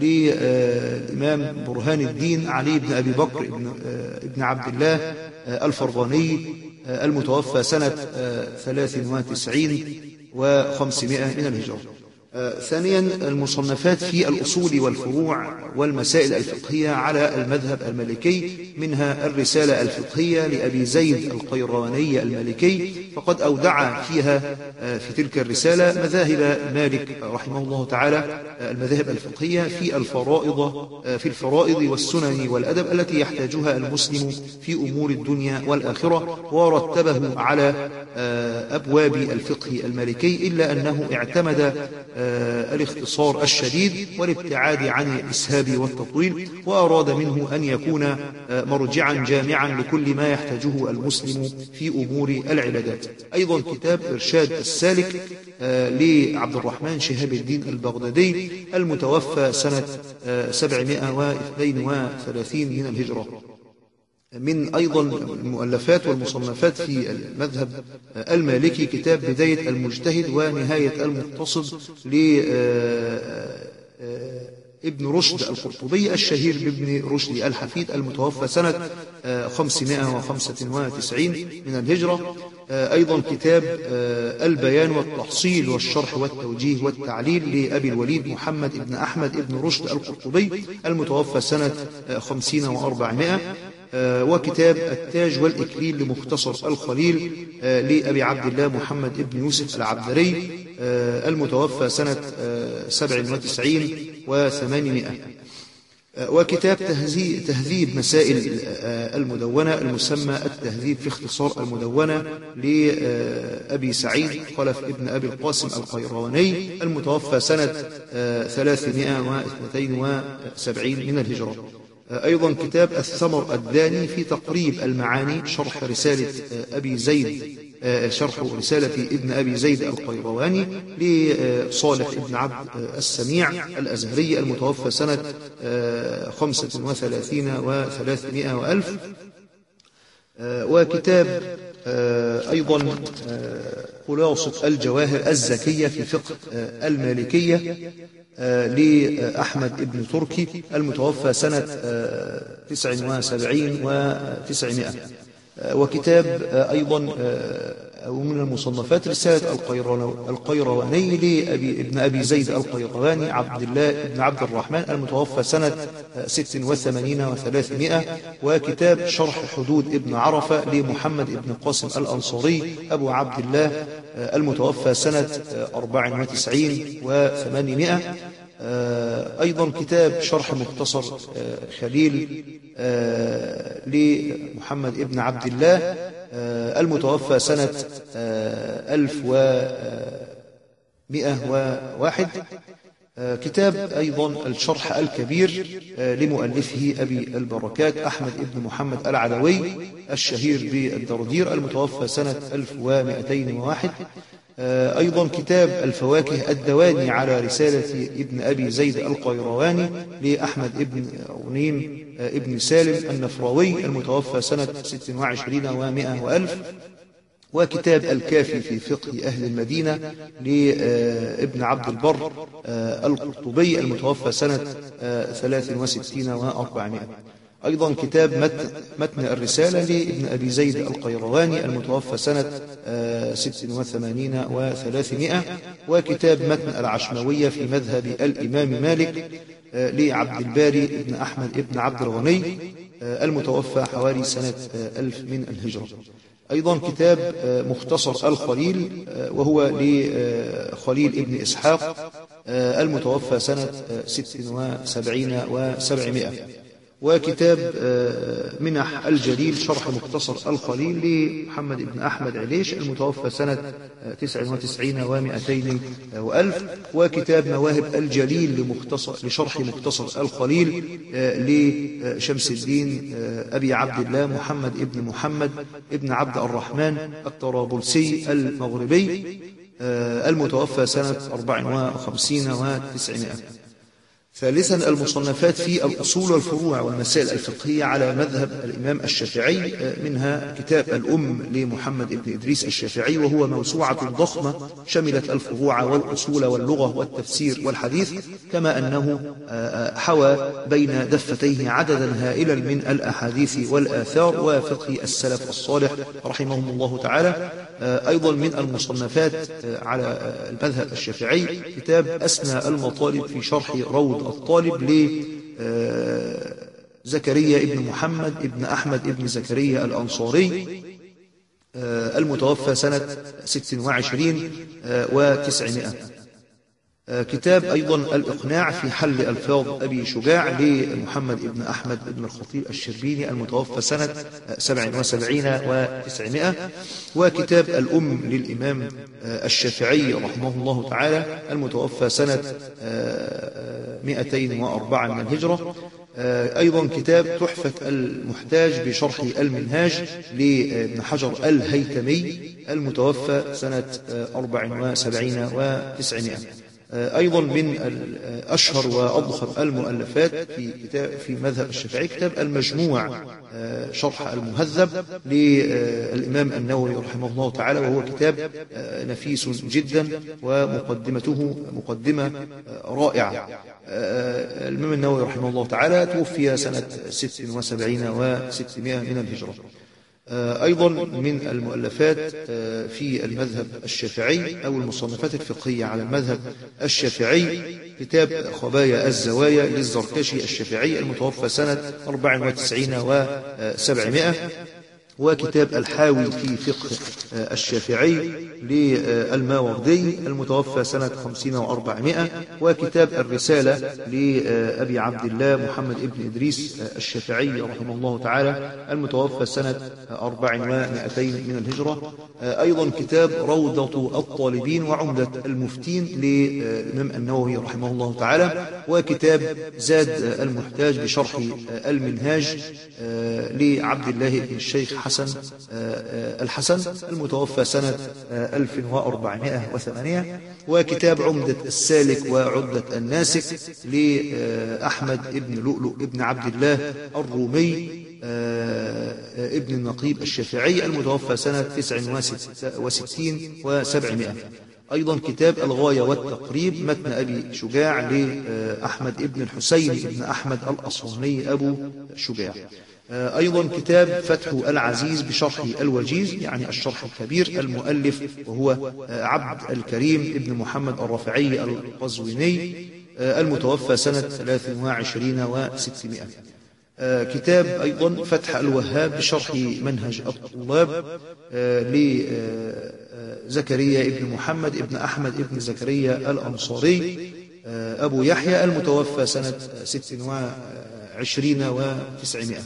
للإمام برهان الدين علي بن أبي بكر بن عبد الله الفرغاني المتوفى سنة ثلاث وتسعين وخمسمائة من الهجرة. ثانيا المصنفات في الأصول والفروع والمسائل الفقهية على المذهب المالكي، منها الرسالة الفقهية لأبي زيد القيرواني المالكي، فقد أودع فيها في تلك الرسالة مذاهب مالك رحمه الله تعالى المذاهب الفقهية في الفرائض في الفرائض والسنن والأدب التي يحتاجها المسلم في أمور الدنيا والآخرة، ورتبه على أبواب الفقه المالكي، إلا أنه اعتمد الاختصار الشديد والابتعاد عن الإسهاب والتطويل، وأراد منه أن يكون مرجعا جامعا لكل ما يحتاجه المسلم في أمور العبادات. أيضا كتاب إرشاد السالك لعبد الرحمن شهاب الدين البغدادي المتوفى سنة سبعمائة واثنين وثلاثين من الهجرة. من أيضا المؤلفات والمصنفات في المذهب المالكي كتاب بداية المجتهد ونهاية المقتصد لابن رشد القرطبي الشهير بابن رشد الحفيد المتوفى سنة خمسمائة وخمسة وتسعين من الهجرة. أيضا كتاب البيان والتحصيل والشرح والتوجيه والتعليل لأبي الوليد محمد بن أحمد بن رشد القرطبي المتوفى سنة خمسين وأربعمائة. وكتاب التاج والإكليل لمختصر الخليل لأبي عبد الله محمد بن يوسف العبدري المتوفى سنة سبع وتسعين وثمانمائة. وكتاب تهذيب مسائل المدونة المسمى التهذيب في اختصار المدونة لأبي سعيد خلف ابن أبي القاسم القيرواني المتوفى سنة ثلاثمائة واثنين وسبعين من الهجرة. أيضا كتاب الثمر الداني في تقريب المعاني شرح رسالة أبي زيد شرح رسالة ابن أبي زيد القيرواني لصالح ابن عبد السميع الأزهري المتوفى سنة خمسة وثلاثين وثلاثمائة وألف. وكتاب أيضا خلاصة الجواهر الزكية في فقه المالكية لأحمد ابن تركي المتوفى سنة تسع وسبعين وتسعمائة. وكتاب أيضا ومن المصنفات رسالة القيرواني لأبي ابن أبي زيد القيرواني عبد الله بن عبد الرحمن المتوفى سنة ست وثمانين وثلاثمائة. وكتاب شرح حدود ابن عرفة لمحمد ابن قاسم الأنصاري أبو عبد الله المتوفى سنة أربع وتسعين وثمانمائة. أيضا كتاب شرح مختصر خليل لمحمد ابن عبد الله المتوفى سنة ألف ومئة وواحد. كتاب أيضا الشرح الكبير لمؤلفه أبي البركات أحمد ابن محمد العلوي الشهير بالدردير المتوفى سنة ألف ومئتين وواحد. أيضا كتاب الفواكه الدواني على رسالة ابن أبي زيد القيرواني لأحمد ابن غنيم ابن سالم النفراوي المتوفى سنة ست وعشرين ومائة وألف. وكتاب الكافي في فقه أهل المدينة لابن عبد البر القرطبي المتوفى سنة ثلاث وستين وأربعمائة. أيضا كتاب متن, متن الرسالة لابن أبي زيد القيرواني المتوفى سنة ست وثمانين وثلاثمائة. وكتاب متن العشموية في مذهب الإمام مالك لعبد الباري ابن أحمد ابن عبد الغني المتوفى حوالي سنة ألف من الهجرة. أيضا كتاب مختصر الخليل وهو لخليل ابن إسحاق المتوفى سنة ست وسبعين وسبعمائة. وكتاب منح الجليل شرح مختصر الخليل لمحمد بن أحمد عليش المتوفى سنة تسع وتسعين ومئتين وألف. وكتاب مواهب الجليل لمختصر لشرح مختصر الخليل لشمس الدين أبي عبد الله محمد ابن محمد ابن عبد الرحمن الطرابلسي المغربي المتوفى سنة أربع وخمسين وتسعمائة. ثالثا المصنفات في الأصول والفروع والمسائل الفقهية على مذهب الإمام الشافعي، منها كتاب الأم لمحمد بن إدريس الشافعي وهو موسوعة ضخمة شملت الفروع والأصول واللغة والتفسير والحديث، كما أنه حوى بين دفتيه عددا هائلا من الأحاديث والآثار وفقه السلف الصالح رحمهم الله تعالى. أيضا من المصنفات على المذهب الشافعي كتاب أسنى المطالب في شرح روض الطالب لزكريا ابن محمد ابن أحمد ابن زكريا الأنصاري المتوفى سنة ست وعشرين وتسعمائة. كتاب أيضا الإقناع في حل ألفاظ أبي شجاع لمحمد ابن أحمد ابن الخطيب الشربيني المتوفى سنة سبع وسبعين وتسعمائة. وكتاب الأم للإمام الشافعي رحمه الله تعالى المتوفى سنة مئتين وأربعة من الهجرة. أيضا كتاب تحفة المحتاج بشرح المنهاج لابن حجر الهيثمي المتوفى سنة أربع وسبعين وتسعمائة. أيضا من الأشهر وأضخم المؤلفات في كتاب في مذهب الشافعي كتاب المجموع شرح المهذب للإمام النووي رحمه الله تعالى، وهو كتاب نفيس جدا ومقدمته مقدمة رائعة. الإمام النووي رحمه الله تعالى توفي سنة ست وسبعين وستمائة من الهجرة. أيضا من المؤلفات في المذهب الشافعي أو المصنفات الفقهية على المذهب الشافعي كتاب خبايا الزوايا للزركشي الشافعي المتوفى سنة أربع وتسعين وسبعمائة. وكتاب الحاوي في فقه الشافعي للماوردي المتوفى سنة خمسين وأربعمائة. وكتاب الرسالة لأبي عبد الله محمد ابن إدريس الشافعي رحمه الله تعالى المتوفى سنة أربع ومئتين من الهجرة. أيضا كتاب روضة الطالبين وعمدة المفتين للإمام النووي رحمه الله تعالى وكتاب زاد المحتاج بشرح المنهاج لعبد الله بن الشيخ حسن الحسن المتوفى سنة ألف وأربعمائة وثمانية، وكتاب عمدة السالك وعدة الناسك لأحمد بن لؤلؤ بن عبد الله الرومي ابن النقيب الشافعي المتوفى سنة تسع وستين وسبعمائة. أيضا كتاب الغاية والتقريب متن أبي شجاع لأحمد ابن الحسين ابن أحمد الأصفهاني أبو شجاع. أيضا كتاب فتح العزيز بشرح الوجيز يعني الشرح الكبير، المؤلف وهو عبد الكريم ابن محمد الرافعي القزويني المتوفى سنة ثلاث وعشرين وستمائة. كتاب أيضا فتح الوهاب بشرح منهج الطلاب لزكريا ابن محمد ابن أحمد ابن زكريا الأنصاري أبو يحيى المتوفى سنة ست وعشرين وتسعمائة.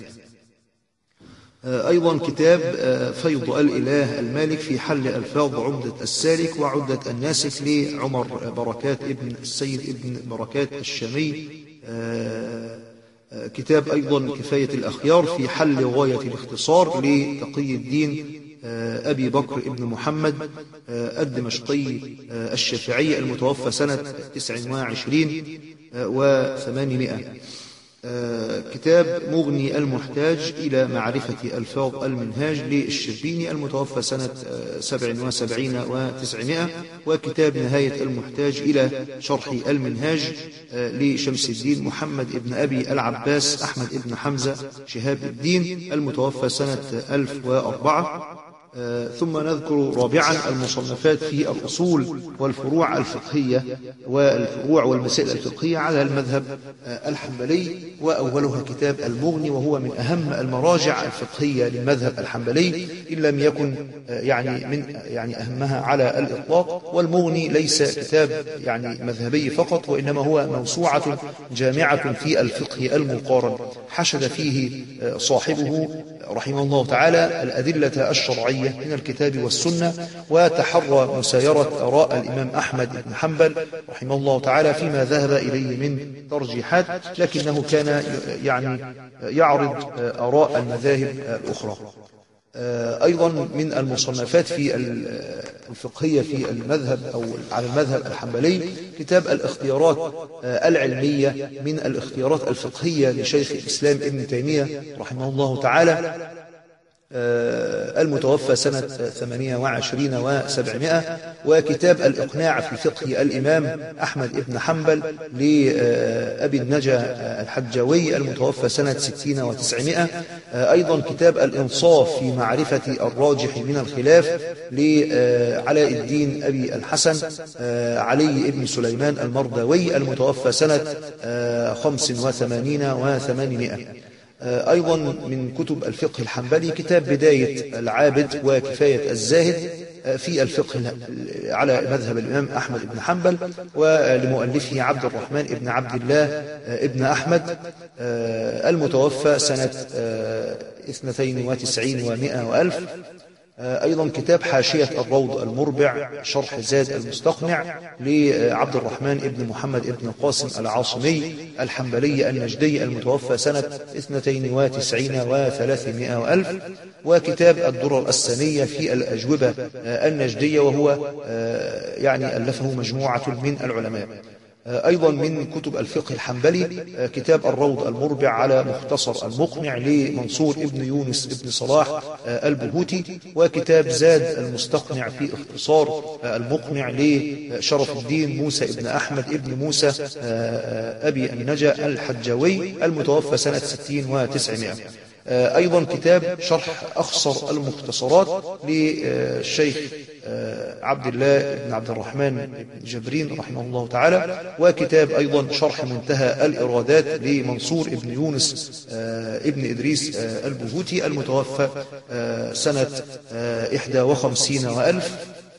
أيضا كتاب فيض الإله المالك في حل ألفاظ عمدة السالك وعدة الناسك لعمر بركات ابن السيد ابن بركات الشامي. كتاب أيضا كفاية الأخيار في حل غاية الاختصار لتقي الدين أبي بكر ابن محمد الدمشقي الشافعي المتوفى سنة تسع وعشرين وثمانمائة. كتاب مغني المحتاج إلى معرفة ألفاظ المنهاج للشربيني المتوفى سنة سبع وسبعين وتسعمائة. وكتاب نهاية المحتاج إلى شرح المنهاج لشمس الدين محمد ابن أبي العباس أحمد ابن حمزة شهاب الدين المتوفى سنة ألف وأربعة. ثم نذكر رابعا المصنفات في الأصول والفروع الفقهية والفروع والمسائل الفقهية على المذهب الحنبلي، وأولها كتاب المغني وهو من أهم المراجع الفقهية للمذهب الحنبلي إن لم يكن يعني من يعني أهمها على الإطلاق. والمغني ليس كتاب يعني مذهبي فقط، وإنما هو موسوعة جامعة في الفقه المقارن حشد فيه صاحبه رحمه الله تعالى الأدلة الشرعية من الكتاب والسنة، وتحرى مسايرة آراء الإمام أحمد بن حنبل رحمه الله تعالى فيما ذهب إليه من ترجيحات، لكنه كان يعني يعرض آراء المذاهب الأخرى. أيضا من المصنفات في الفقهية في المذهب أو على المذهب الحنبلي كتاب الاختيارات العلمية من الاختيارات الفقهية لشيخ الإسلام ابن تيمية رحمه الله تعالى المتوفى سنة ثمانية وعشرين وسبعمائة. وكتاب الإقناع في فقه الإمام أحمد بن حنبل لأبي النجا الحجاوي المتوفى سنة ستين وتسعمائة. أيضا كتاب الإنصاف في معرفة الراجح من الخلاف لعلاء الدين أبي الحسن علي بن سليمان المرداوي المتوفى سنة خمس وثمانين وثمانمائة. أيضا من كتب الفقه الحنبلي كتاب بداية العابد وكفاية الزاهد في الفقه على مذهب الإمام أحمد بن حنبل، ولمؤلفه عبد الرحمن بن عبد الله ابن أحمد المتوفى سنة اثنتين وتسعين ومائة وألف. أيضا كتاب حاشية الروض المربع شرح زاد المستقنع لعبد الرحمن بن محمد بن القاسم العاصمي الحنبلي النجدي المتوفى سنة اثنتين وتسعين وثلاثمائة وألف. وكتاب الدرر السنية في الأجوبة النجدية وهو يعني ألفه مجموعة من العلماء. أيضا من كتب الفقه الحنبلي كتاب الروض المربع على مختصر المقنع لمنصور ابن يونس ابن صلاح البهوتي. وكتاب زاد المستقنع في اختصار المقنع لشرف الدين موسى ابن أحمد ابن موسى أبي النجا الحجاوي المتوفى سنة ستين وتسعمائة. أيضا كتاب شرح أخصر المختصرات للشيخ عبد الله بن عبد الرحمن بن جبرين رحمه الله تعالى. وكتاب أيضا شرح منتهى الإرادات لمنصور ابن يونس ابن إدريس البهوتي المتوفى سنة إحدى وخمسين وألف.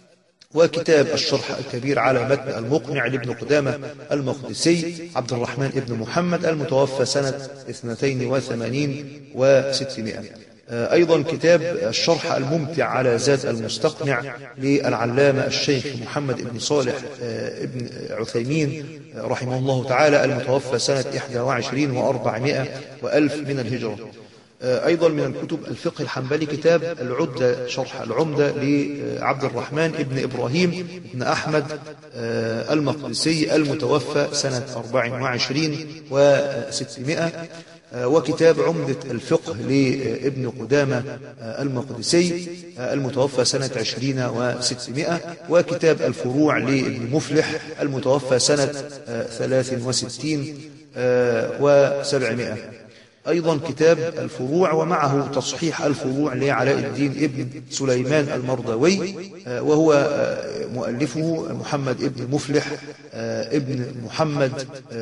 وكتاب الشرح الكبير على متن المقنع لابن قدامة المقدسي عبد الرحمن ابن محمد المتوفى سنة اثنتين وثمانين وستمائة. أيضا كتاب الشرح الممتع على زاد المستقنع للعلامة الشيخ محمد بن صالح ابن عثيمين رحمه الله تعالى، المتوفى سنة إحدى وعشرين وأربعمائة وألف من الهجرة. أيضا من الكتب الفقه الحنبلي كتاب العدة شرح العمدة لعبد الرحمن ابن إبراهيم ابن أحمد المقدسي، المتوفى سنة أربع وعشرين وستمائة. وكتاب عمدة الفقه لابن قدامة المقدسي، المتوفى سنة عشرين وستمائة. وكتاب الفروع لابن مفلح، المتوفى سنة ثلاث وستين وسبعمائة. أيضا كتاب الفروع ومعه تصحيح الفروع لعلاء الدين ابن سليمان المرضوي، وهو مؤلفه محمد ابن مفلح ابن محمد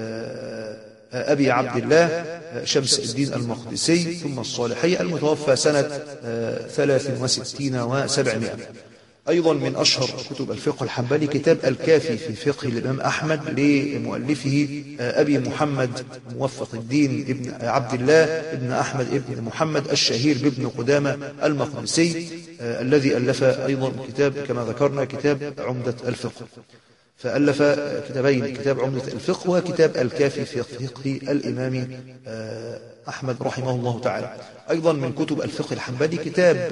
أبي عبد الله شمس الدين المقدسي ثم الصالحي، المتوفى سنة ثلاث وستين وسبعمائة. أيضا من أشهر كتب الفقه الحنبلي كتاب الكافي في فقه الإمام أحمد لمؤلفه أبي محمد موفق الدين ابن عبد الله ابن أحمد ابن محمد الشهير بابن قدامة المقدسي، الذي ألف أيضا كتاب كما ذكرنا كتاب عمدة الفقه، فألف كتابين، كتاب عمدة الفقه وكتاب الكافي في فقه الإمام أحمد رحمه الله تعالى. أيضا من كتب الفقه الحنبلي كتاب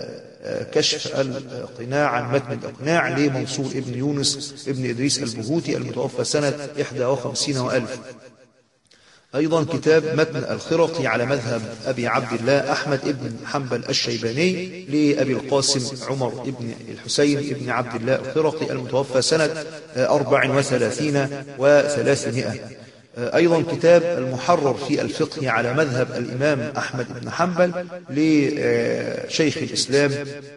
كشف القناع عن متن الإقناع لمنصور ابن يونس ابن إدريس البهوتي، المتوفى سنة إحدى وخمسين وألف. أيضا كتاب متن الخرقي على مذهب أبي عبد الله أحمد ابن حنبل الشيباني لأبي القاسم عمر ابن الحسين ابن عبد الله الخرقي، المتوفى سنة أربع وثلاثين وثلاثمائة. أيضا كتاب المحرر في الفقه على مذهب الإمام أحمد بن حنبل لشيخ الإسلام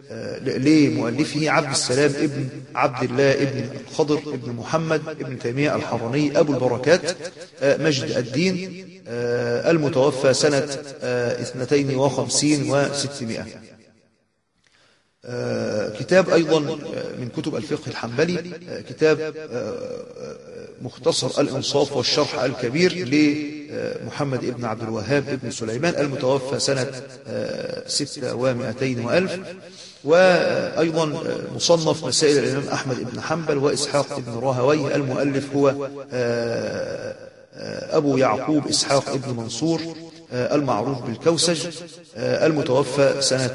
لمؤلفه عبد السلام ابن عبد الله ابن الخضر ابن محمد ابن تيمية الحراني أبو البركات مجد الدين، المتوفى سنة اثنتين وخمسين وستمائة. كتاب أيضا من كتب الفقه الحنبلي كتاب مختصر الإنصاف والشرح الكبير لمحمد ابن عبد الوهاب ابن سليمان، المتوفى سنة ستة ومائتين وألف. وأيضا مصنف مسائل الإمام أحمد ابن حنبل وإسحاق ابن راهويه، المؤلف هو أبو يعقوب إسحاق ابن منصور المعروف بالكوسج، المتوفى سنة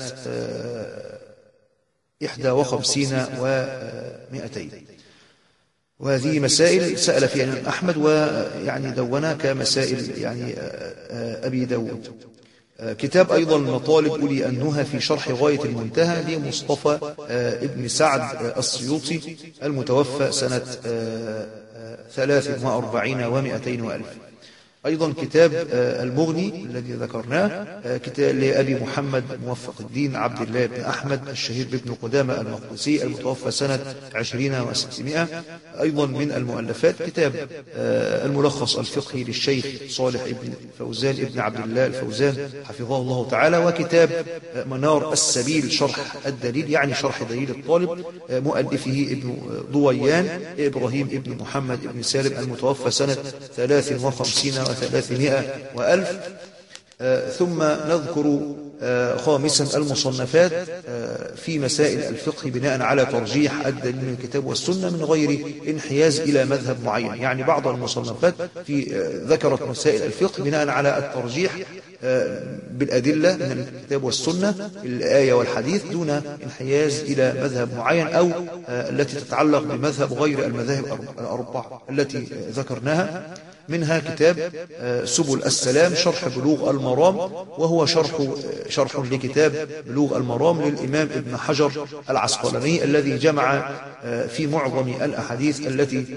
إحدى وخمسين ومائتين. وهذه مسائل سأل فيها الإمام أحمد ويعني دونها كمسائل يعني أبي داود. كتاب أيضا مطالب أولي النهى في شرح غاية المنتهى لمصطفى ابن سعد السيوطي، المتوفى سنة ثلاث وأربعين ومائتين وألف. أيضا كتاب المغني الذي ذكرناه كتاب لأبي محمد موفق الدين عبد الله بن أحمد الشهير بابن قدامة المقدسي، المتوفى سنة عشرين وستمائة. أيضا من المؤلفات كتاب الملخص الفقهي للشيخ صالح ابن فوزان ابن عبد الله الفوزان حفظه الله تعالى، وكتاب منار السبيل شرح الدليل يعني شرح دليل الطالب مؤلفه ابن ضويان إبراهيم ابن محمد ابن سالم، المتوفى سنة ثلاث وخمسين وثلاثمائة وألف. آه ثم نذكر آه خامسا المصنفات آه في مسائل الفقه بناء على ترجيح الدليل من الكتاب والسنة من غير انحياز إلى مذهب معين، يعني بعض المصنفات في آه ذكرت مسائل الفقه بناء على الترجيح آه بالأدلة من الكتاب والسنة الآية والحديث دون انحياز إلى مذهب معين أو آه التي تتعلق بمذهب غير المذاهب الأربعة التي ذكرناها. منها كتاب سبل السلام شرح بلوغ المرام، وهو شرح شرح لكتاب بلوغ المرام للإمام ابن حجر العسقلاني الذي جمع في معظم الأحاديث التي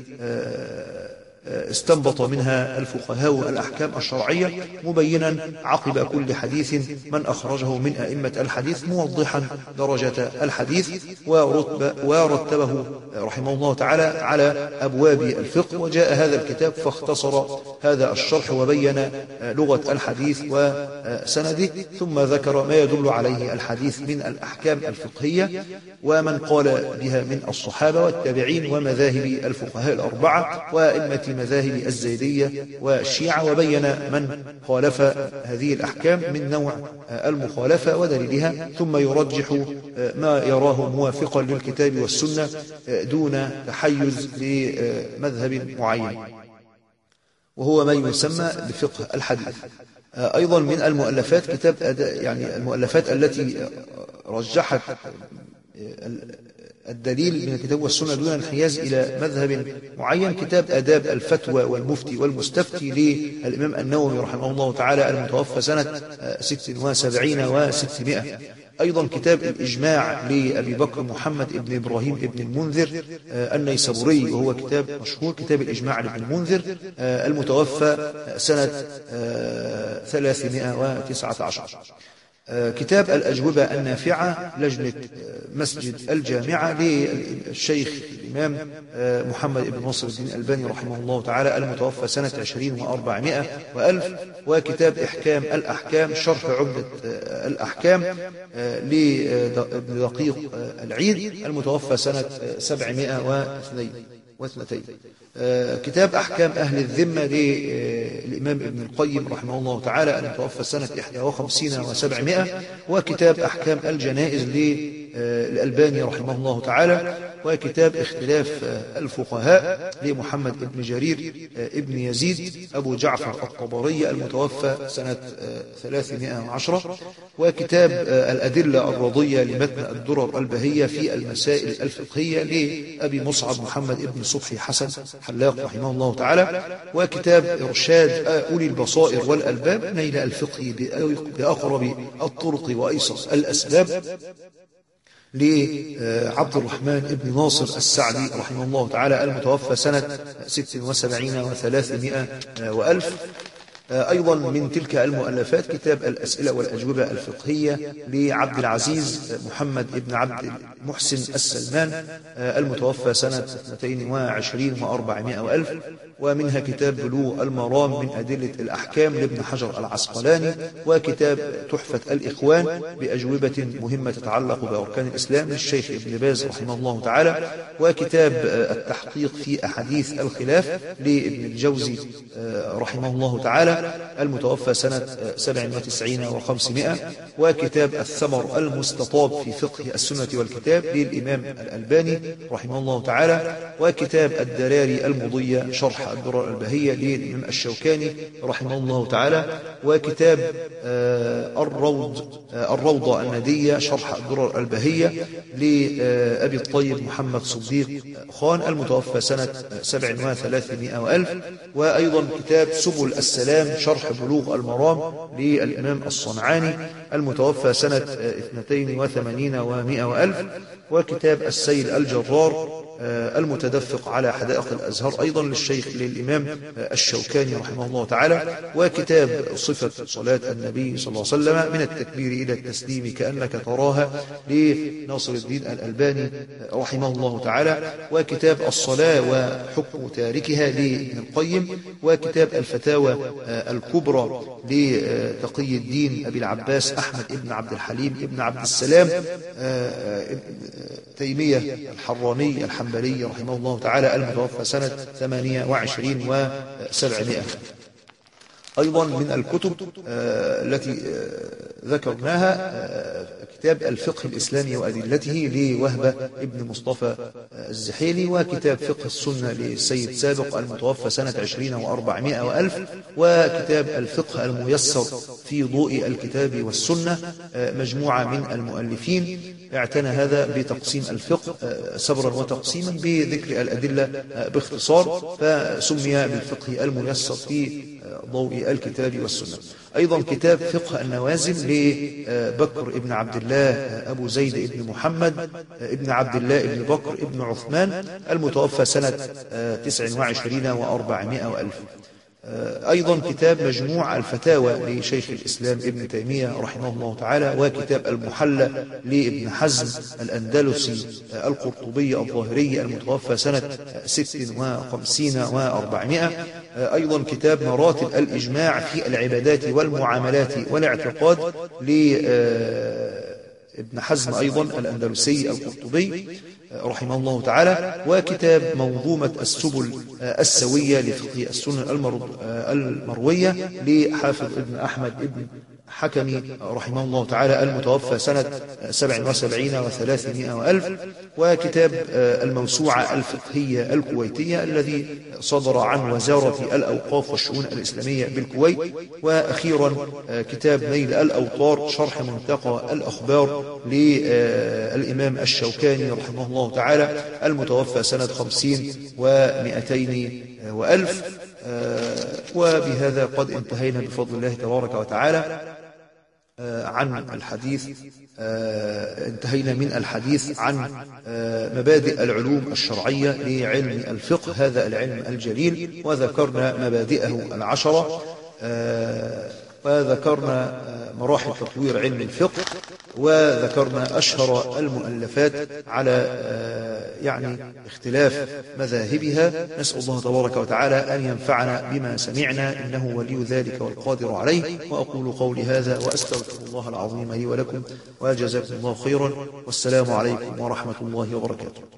استنبط منها الفقهاء الأحكام الشرعية، مبينا عقب كل حديث من أخرجه من أئمة الحديث، موضحا درجة الحديث ورتبه رحمه الله تعالى على أبواب الفقه. وجاء هذا الكتاب فاختصر هذا الشرح وبين لغة الحديث وسنده، ثم ذكر ما يدل عليه الحديث من الأحكام الفقهية ومن قال بها من الصحابة والتابعين ومذاهب الفقهاء الأربعة وأئمة لمذاهب الزيدية والشيعة، وبين من خالف هذه الأحكام من نوع المخالفة ودليلها، ثم يرجح ما يراه موافقا للكتاب والسنة دون تحيز لمذهب معين، وهو ما يسمى بفقه الحديث. أيضا من المؤلفات كتاب يعني المؤلفات التي رجحت الدليل من الكتاب والسنة دون الانحياز إلى مذهب معين كتاب آداب الفتوى والمفتي والمستفتي للإمام النووي رحمه الله تعالى المتوفى سنة ست وسبعين وستمائة. أيضا كتاب الإجماع لأبي بكر محمد ابن إبراهيم ابن المنذر النيسابوري، وهو كتاب مشهور، كتاب الإجماع لابن المنذر المتوفى سنة ثلاثمائة وتسعة عشر. كتاب الأجوبة النافعة لجنة مسجد الجامعة للشيخ الإمام محمد بن ناصر الدين الألباني رحمه الله تعالى المتوفى سنة عشرين وأربعمائة وألف. وكتاب إحكام الأحكام شرح عمدة الأحكام لدقيق العيد المتوفى سنة سبعمائة واثنين. كتاب أحكام أهل الذمة للإمام ابن القيم رحمه الله تعالى المتوفى سنة إحدى وخمسين وسبعمائة. وكتاب أحكام الجنائز للألباني رحمه الله تعالى. وكتاب اختلاف الفقهاء لمحمد ابن جرير ابن يزيد أبو جعفر الطبري المتوفى سنة ثلاثمائة وعشرة. وكتاب الأدلة الرضية لمتن الدرر البهية في المسائل الفقهية لأبي مصعب محمد ابن صبحي حسن حلاق رحمه الله تعالى. وكتاب إرشاد أولي البصائر والألباب نيل الفقه بأقرب الطرق وأيسر الأسباب لعبد الرحمن بن ناصر السعدي رحمه الله تعالى المتوفى سنة ست وسبعين وثلاثمائة وألف. أيضا من تلك المؤلفات كتاب الأسئلة والأجوبة الفقهية لعبد العزيز محمد بن عبد المحسن السلمان المتوفى سنة اثنتين وعشرين وأربعمائة وألف. ومنها كتاب بلوغ المرام من أدلة الأحكام لابن حجر العسقلاني. وكتاب تحفة الإخوان بأجوبة مهمة تتعلق بأركان الإسلام للشيخ ابن باز رحمه الله تعالى. وكتاب التحقيق في أحاديث الخلاف لابن الجوزي رحمه الله تعالى المتوفى سنة سبع وتسعين وخمسمائة. وكتاب الثمر المستطاب في فقه السنة والكتاب للإمام الألباني رحمه الله تعالى. وكتاب الدراري المضية شرح الدرر البهية للإمام الشوكاني رحمه الله تعالى. وكتاب الروض الروضة الندية شرح الدرر البهية لأبي الطيب محمد صديق خان المتوفى سنة سبع وثلاثمائة وألف. وأيضا كتاب سبل السلام شرح بلوغ المرام للإمام الصنعاني المتوفى سنة اثنتين وثمانين ومائة وألف. وكتاب السيل الجرار المتدفق على حدائق الأزهر أيضا للشيخ للإمام الشوكاني رحمه الله تعالى. وكتاب صفة صلاة النبي صلى الله عليه وسلم من التكبير إلى التسليم كأنك تراها لناصر الدين الألباني رحمه الله تعالى. وكتاب الصلاة وحكم تاركها لابن القيم. وكتاب الفتاوى الكبرى لتقي الدين أبي العباس أحمد ابن عبد الحليم ابن عبد السلام تيمية الحراني الحنبلي رحمه الله تعالى المتوفى سنة ثمانية وعشرين وسبعمائة. أيضا من الكتب التي ذكرناها كتاب الفقه الإسلامي وأدلته لوهبة ابن مصطفى الزحيلي. وكتاب فقه السنة للسيد سابق المتوفى سنة عشرين وأربعمائة وألف. وكتاب الفقه الميسر في ضوء الكتاب والسنة مجموعة من المؤلفين اعتنى هذا بتقسيم الفقه سبرا وتقسيما بذكر الأدلة باختصار، فسمي بالفقه الميسر في ضوء الكتاب والسنة. أيضا كتاب فقه النوازل لبكر ابن عبد الله أبو زيد ابن محمد ابن عبد الله ابن بكر ابن عثمان المتوفى سنة تسع وعشرين وأربعمائة وألف. أيضا كتاب مجموع الفتاوى لشيخ الإسلام ابن تيمية رحمه الله تعالى. وكتاب المحلى لابن حزم الأندلسي القرطبي الظاهري المتوفى سنة ست وخمسين وأربعمائة. أيضا كتاب مراتب الإجماع في العبادات والمعاملات والاعتقاد لابن حزم أيضا الأندلسي القرطبي. رحمه الله تعالى، وكتاب منظومة السبل السوية لفقه السنن المروية لحافظ ابن أحمد ابن حكمي رحمه الله تعالى المتوفى سنة سبع وسبعين وثلاثمائة وألف، وكتاب الموسوعة الفقهية الكويتية الذي صدر عن وزارة الأوقاف والشؤون الإسلامية بالكويت، وأخيرا كتاب نيل الأوطار شرح منتقى الأخبار للإمام الشوكاني رحمه الله تعالى المتوفى سنة خمسين ومئتين وألف. وبهذا قد انتهينا بفضل الله تبارك وتعالى عن الحديث انتهينا من الحديث عن مبادئ العلوم الشرعية لعلم الفقه، هذا العلم الجليل، وذكرنا مبادئه العشرة، وذكرنا مراحل تطوير علم الفقه، وذكرنا أشهر المؤلفات على يعني اختلاف مذاهبها. نسأل الله تبارك وتعالى أن ينفعنا بما سمعنا، إنه ولي ذلك والقادر عليه. وأقول قولي هذا وأستغفر الله العظيم لي ولكم، وجزاكم الله خيرا، والسلام عليكم ورحمة الله وبركاته.